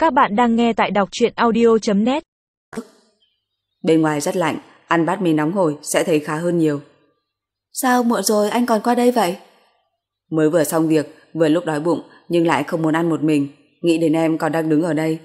Các bạn đang nghe tại đọc truyện audio.net. Bên ngoài rất lạnh, ăn bát mì nóng hổi sẽ thấy khá hơn nhiều. Sao muộn rồi anh còn qua đây vậy? Mới vừa xong việc, vừa lúc đói bụng nhưng lại không muốn ăn một mình, nghĩ đến em còn đang đứng ở đây.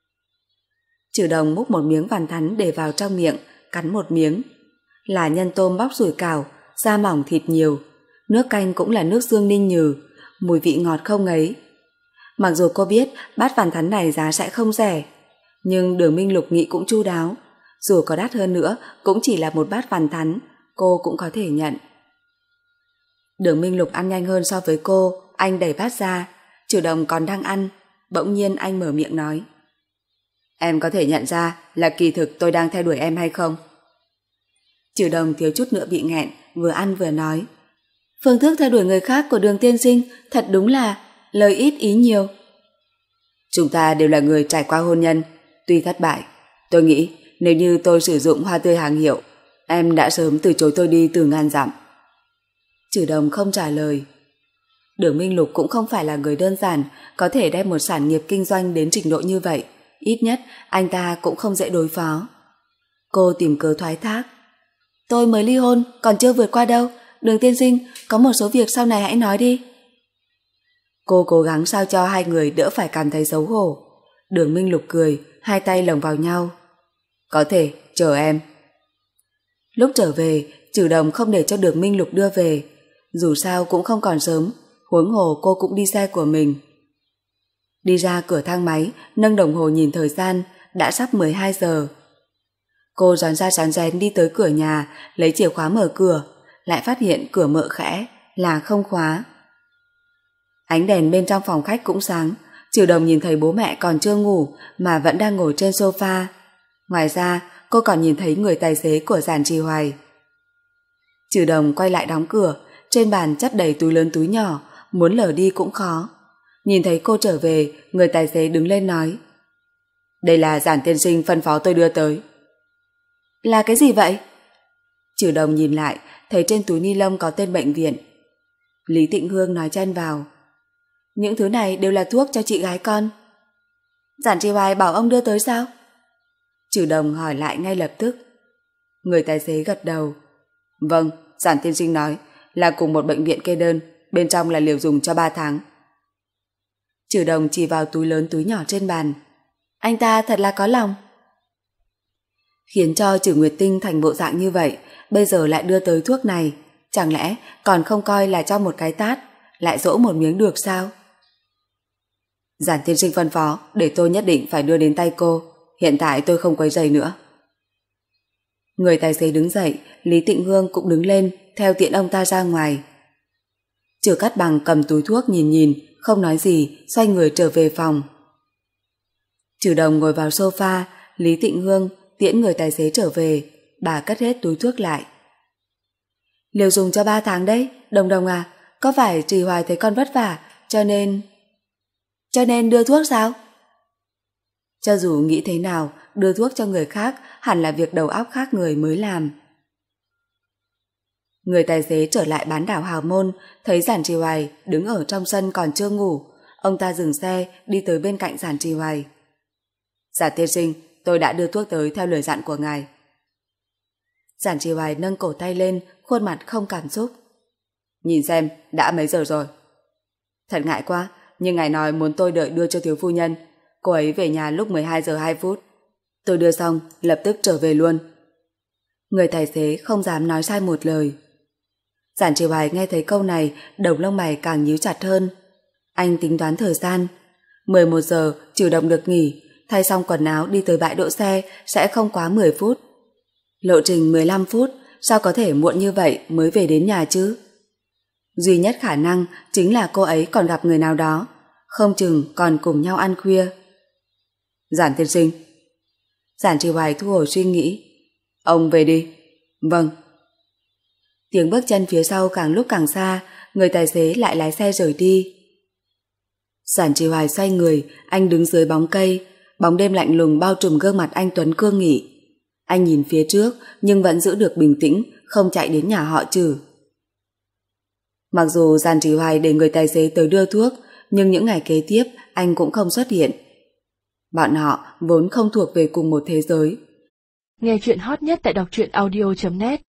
Trừ Đồng múc một miếng vằn thắn để vào trong miệng, cắn một miếng. Là nhân tôm bóc sủi cảo, da mỏng thịt nhiều, nước canh cũng là nước Dương Ninh Nhừ, mùi vị ngọt không ngấy. Mặc dù cô biết bát vằn thắn này giá sẽ không rẻ, nhưng Đường Minh Lục nghĩ cũng chu đáo, dù có đắt hơn nữa cũng chỉ là một bát vằn thắn, cô cũng có thể nhận. Đường Minh Lục ăn nhanh hơn so với cô, anh đẩy bát ra, Trừ Đồng còn đang ăn, bỗng nhiên anh mở miệng nói: "Em có thể nhận ra là kỳ thực tôi đang theo đuổi em hay không?" Trừ Đồng thiếu chút nữa bị nghẹn, vừa ăn vừa nói: "Phương thức theo đuổi người khác của Đường tiên sinh thật đúng là lời ít ý nhiều. Chúng ta đều là người trải qua hôn nhân, tuy thất bại, tôi nghĩ nếu như tôi sử dụng hoa tươi hàng hiệu, em đã sớm từ chối tôi đi từ ngàn dặm." Trừ Đồng không trả lời. Đường Minh Lục cũng không phải là người đơn giản, có thể đem một sản nghiệp kinh doanh đến trình độ như vậy, ít nhất anh ta cũng không dễ đối phó. Cô tìm cớ thoái thác: "Tôi mới ly hôn, còn chưa vượt qua đâu, Đường tiên sinh, có một số việc sau này hãy nói đi." Cô cố gắng sao cho hai người đỡ phải cảm thấy xấu hổ. Đường Minh Lục cười, hai tay lồng vào nhau: "Có thể, chờ em." Lúc trở về, Trừ Đồng không để cho Đường Minh Lục đưa về, dù sao cũng không còn sớm, huống hồ cô cũng đi xe của mình. Đi ra cửa thang máy, nâng đồng hồ nhìn thời gian, đã sắp 12 giờ. Cô rón ra rón rén đi tới cửa nhà, lấy chìa khóa mở cửa, lại phát hiện cửa mở khẽ, là không khóa. Ánh đèn bên trong phòng khách cũng sáng, Trừ Đồng nhìn thấy bố mẹ còn chưa ngủ mà vẫn đang ngồi trên sofa. Ngoài ra, cô còn nhìn thấy người tài xế của Giản Trì Hoài. Trừ Đồng quay lại đóng cửa, trên bàn chất đầy túi lớn túi nhỏ, muốn lờ đi cũng khó. Nhìn thấy cô trở về, người tài xế đứng lên nói: "Đây là Giản tiên sinh phân phó tôi đưa tới." "Là cái gì vậy?" Trừ Đồng nhìn lại, thấy trên túi ni lông có tên bệnh viện. Lý Tịnh Hương nói chen vào: "Những thứ này đều là thuốc cho chị gái con." "Giản Trì Hoài bảo ông đưa tới sao?" Trừ Đồng hỏi lại ngay lập tức. Người tài xế gật đầu: "Vâng, Giản tiên sinh nói là cùng một bệnh viện kê đơn, bên trong là liều dùng cho 3 tháng. Trừ Đồng chỉ vào túi lớn túi nhỏ trên bàn: "Anh ta thật là có lòng." Khiến cho Trừ Nguyệt Tinh thành bộ dạng như vậy, bây giờ lại đưa tới thuốc này, chẳng lẽ còn không coi là cho một cái tát, lại dỗ một miếng được sao? "Giản tiên sinh phân phó để tôi nhất định phải đưa đến tay cô, hiện tại tôi không quấy rầy nữa." Người tài xế đứng dậy, Lý Tịnh Hương cũng đứng lên, theo tiện ông ta ra ngoài. Trừ Cát Bằng cầm túi thuốc nhìn nhìn, không nói gì, xoay người trở về phòng. Trừ Đồng ngồi vào sofa, Lý Tịnh Hương tiễn người tài xế trở về, bà cất hết túi thuốc lại. "Liều dùng cho 3 tháng đấy, Đồng Đồng à, có phải Trì Hoài thấy con vất vả, cho nên đưa thuốc sao?" Cho dù nghĩ thế nào, đưa thuốc cho người khác hẳn là việc đầu óc khác người mới làm. Người tài xế trở lại bán đảo Hào Môn, thấy Giản Trì Hoài đứng ở trong sân còn chưa ngủ, ông ta dừng xe đi tới bên cạnh Giản Trì Hoài. "Giản tiên sinh, tôi đã đưa thuốc tới theo lời dặn của ngài." Giản Trì Hoài nâng cổ tay lên, khuôn mặt không cảm xúc. "Nhìn xem, đã mấy giờ rồi?" "Thật ngại quá, nhưng ngài nói muốn tôi đợi đưa cho thiếu phu nhân. Cô ấy về nhà lúc 12 giờ 2 phút. Tôi đưa xong, lập tức trở về luôn." Người tài xế không dám nói sai một lời. Giản Trì Hoài nghe thấy câu này, đầu lông mày càng nhíu chặt hơn. Anh tính toán thời gian. 11 giờ Trừ Đồng được nghỉ, thay xong quần áo đi tới bãi đỗ xe sẽ không quá 10 phút. Lộ trình 15 phút, sao có thể muộn như vậy mới về đến nhà chứ? Duy nhất khả năng chính là cô ấy còn gặp người nào đó, không chừng còn cùng nhau ăn khuya. "Giản tiên sinh." Giản Trì Hoài thu hồi suy nghĩ: "Ông về đi." "Vâng." Tiếng bước chân phía sau càng lúc càng xa, người tài xế lại lái xe rời đi. Giản Trì Hoài xoay người, anh đứng dưới bóng cây, bóng đêm lạnh lùng bao trùm gương mặt anh tuấn cương nghị. Anh nhìn phía trước nhưng vẫn giữ được bình tĩnh, không chạy đến nhà họ Trừ. Mặc dù Giản Trì Hoài để người tài xế tới đưa thuốc, nhưng những ngày kế tiếp anh cũng không xuất hiện. Bọn họ vốn không thuộc về cùng một thế giới. Nghe chuyện hot nhất tại đọc truyện audio.net